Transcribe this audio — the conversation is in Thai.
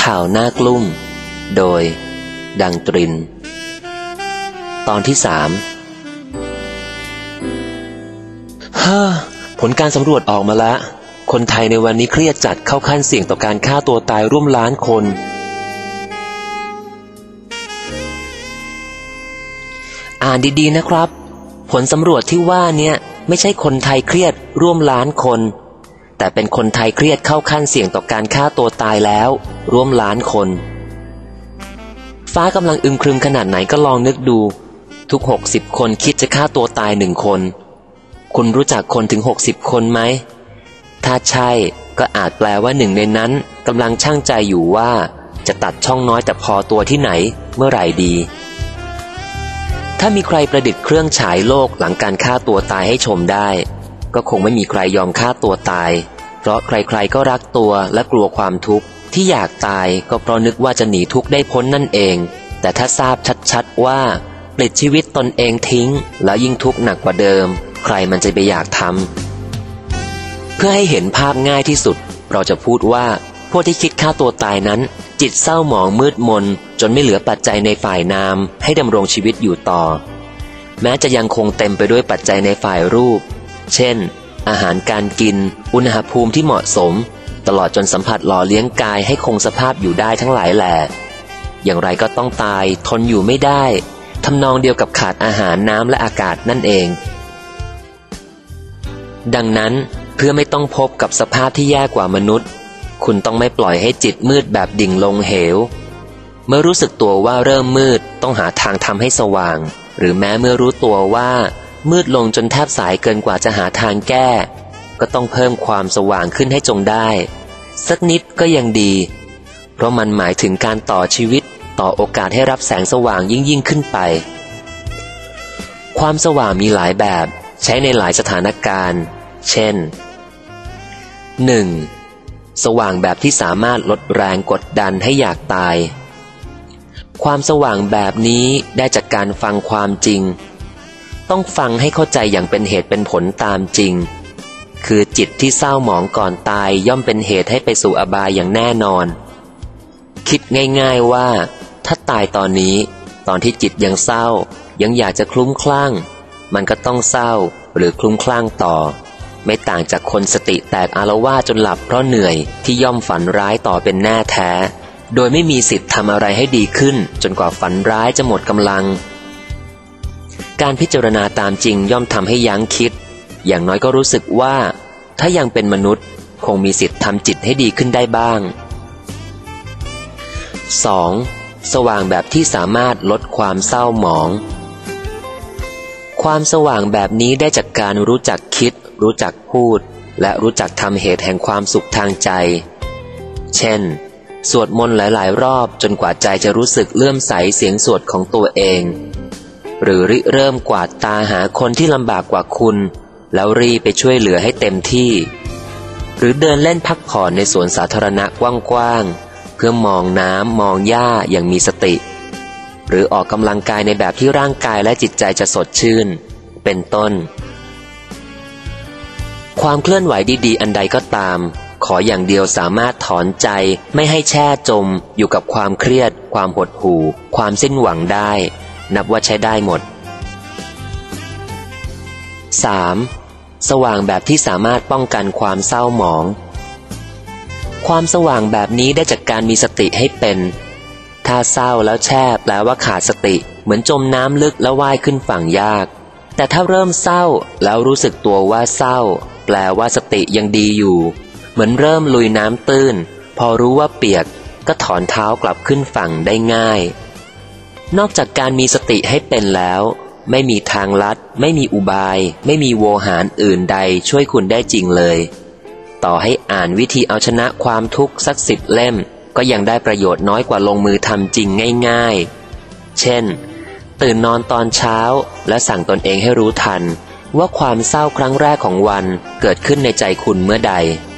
ข่าวหน้ากลุ่มโดยดังตรินตอนที่3ผลการสำรวจออกมาแล้วคนไทยในวันนี้เครียดจัดเข้าขั้นเสี่ยงต่อการฆ่าตัวตายร่วมล้านคนอ่านดีๆนะครับผลสำรวจที่ว่าเนี่ยไม่ใช่คนไทยเครียดร่วมล้านคนแต่เป็นคนไทยเครียดเข้าขั้นเสี่ยงต่อการฆ่าตัวตายแล้วร่วมล้านคนฟ้ากำลังอึมครึมขนาดไหนก็ลองนึกดูทุก60คนคิดจะฆ่าตัวตาย1คนคุณรู้จักคนถึง60คนไหมถ้าใช่ก็อาจแปลว่าหนึ่งในนั้นกำลังชั่งใจอยู่ว่าจะตัดช่องน้อยแต่พอตัวที่ไหนเมื่อไหร่ดีถ้ามีใครประดิษฐ์เครื่องฉายโลกหลังการฆ่าตัวตายให้ชมได้ก็คงไม่มีใครยอมฆ่าตัวตายเพราะใครๆก็รักตัวและกลัวความทุกข์ที่อยากตายก็เพราะนึกว่าจะหนีทุกข์ได้พ้นนั่นเองแต่ถ้าทราบชัดๆว่าปลิดชีวิตตนเองทิ้งแล้วยิ่งทุกข์หนักกว่าเดิมใครมันจะไปอยากทำเพื่อให้เห็นภาพง่ายที่สุดเราจะพูดว่าพวกที่คิดฆ่าตัวตายนั้นจิตเศร้าหมองมืดมนจนไม่เหลือปัจจัยในฝ่ายนามให้ดำรงชีวิตอยู่ต่อแม้จะยังคงเต็มไปด้วยปัจจัยในฝ่ายรูปเช่นอาหารการกินอุณหภูมิที่เหมาะสมตลอดจนสัมผัสหล่อเลี้ยงกายให้คงสภาพอยู่ได้ทั้งหลายแหล่อย่างไรก็ต้องตายทนอยู่ไม่ได้ทำนองเดียวกับขาดอาหารน้ำและอากาศนั่นเองดังนั้นเพื่อไม่ต้องพบกับสภาพที่แย่กว่ามนุษย์คุณต้องไม่ปล่อยให้จิตมืดแบบดิ่งลงเหวเมื่อรู้สึกตัวว่าเริ่มมืดต้องหาทางทำให้สว่างหรือแม้เมื่อรู้ตัวว่ามืดลงจนแทบสายเกินกว่าจะหาทางแก้ก็ต้องเพิ่มความสว่างขึ้นให้จงได้สักนิดก็ยังดีเพราะมันหมายถึงการต่อชีวิตต่อโอกาสให้รับแสงสว่างยิ่งขึ้นไปความสว่างมีหลายแบบใช้ในหลายสถานการณ์เช่น 1. สว่างแบบที่สามารถลดแรงกดดันให้อยากตายความสว่างแบบนี้ได้จากการฟังความจริงต้องฟังให้เข้าใจอย่างเป็นเหตุเป็นผลตามจริงคือจิตที่เศร้าหมองก่อนตายย่อมเป็นเหตุให้ไปสู่อบายอย่างแน่นอนคิดง่ายๆว่าถ้าตายตอนนี้ตอนที่จิตยังเศร้ายังอยากจะคลุ้มคลั่งมันก็ต้องเศร้าหรือคลุ้มคลั่งต่อไม่ต่างจากคนสติแตกอาละวาดจนหลับเพราะเหนื่อยที่ย่อมฝันร้ายต่อเป็นแน่แท้โดยไม่มีสิทธิ์ทำอะไรให้ดีขึ้นจนกว่าฝันร้ายจะหมดกำลังการพิจารณาตามจริงย่อมทำให้ยั้งคิดอย่างน้อยก็รู้สึกว่าถ้ายังเป็นมนุษย์คงมีสิทธิ์ทำจิตให้ดีขึ้นได้บ้าง 2. สว่างแบบที่สามารถลดความเศร้าหมองความสว่างแบบนี้ได้จากการรู้จักคิดรู้จักพูดและรู้จักทำเหตุแห่งความสุขทางใจเช่นสวดมนต์หลายๆรอบจนกว่าใจจะรู้สึกเลื่อมใสเสียงสวดของตัวเองหรือริเริ่มกวาดตาหาคนที่ลำบากกว่าคุณแล้วรีบไปช่วยเหลือให้เต็มที่หรือเดินเล่นพักผ่อนในสวนสาธารณะกว้างๆเพื่อมองน้ำมองหญ้าอย่างมีสติหรือออกกำลังกายในแบบที่ร่างกายและจิตใจจะสดชื่นเป็นต้นความเคลื่อนไหวดีๆอันใดก็ตามขออย่างเดียวสามารถถอนใจไม่ให้แช่จมอยู่กับความเครียดความหดหู่ความสิ้นหวังได้นับว่าใช้ได้หมด 3. สว่างแบบที่สามารถป้องกันความเศร้าหมองความสว่างแบบนี้ได้จากการมีสติให้เป็นถ้าเศร้าแล้วแช่แปลว่าขาดสติเหมือนจมน้ำลึกแล้วว่ายขึ้นฝั่งยากแต่ถ้าเริ่มเศร้าแล้วรู้สึกตัวว่าเศร้าแปลว่าสติยังดีอยู่เหมือนเริ่มลุยน้ำตื้นพอรู้ว่าเปียกก็ถอนเท้ากลับขึ้นฝั่งได้ง่ายนอกจากการมีสติให้เป็นแล้วไม่มีทางลัดไม่มีอุบายไม่มีโวหารอื่นใดช่วยคุณได้จริงเลยต่อให้อ่านวิธีเอาชนะความทุกข์สัก10 เล่มก็ยังได้ประโยชน์น้อยกว่าลงมือทำจริงง่ายๆเช่นตื่นนอนตอนเช้าและสั่งตนเองให้รู้ทันว่าความเศร้าครั้งแรกของวันเกิดขึ้นในใจคุณเมื่อใด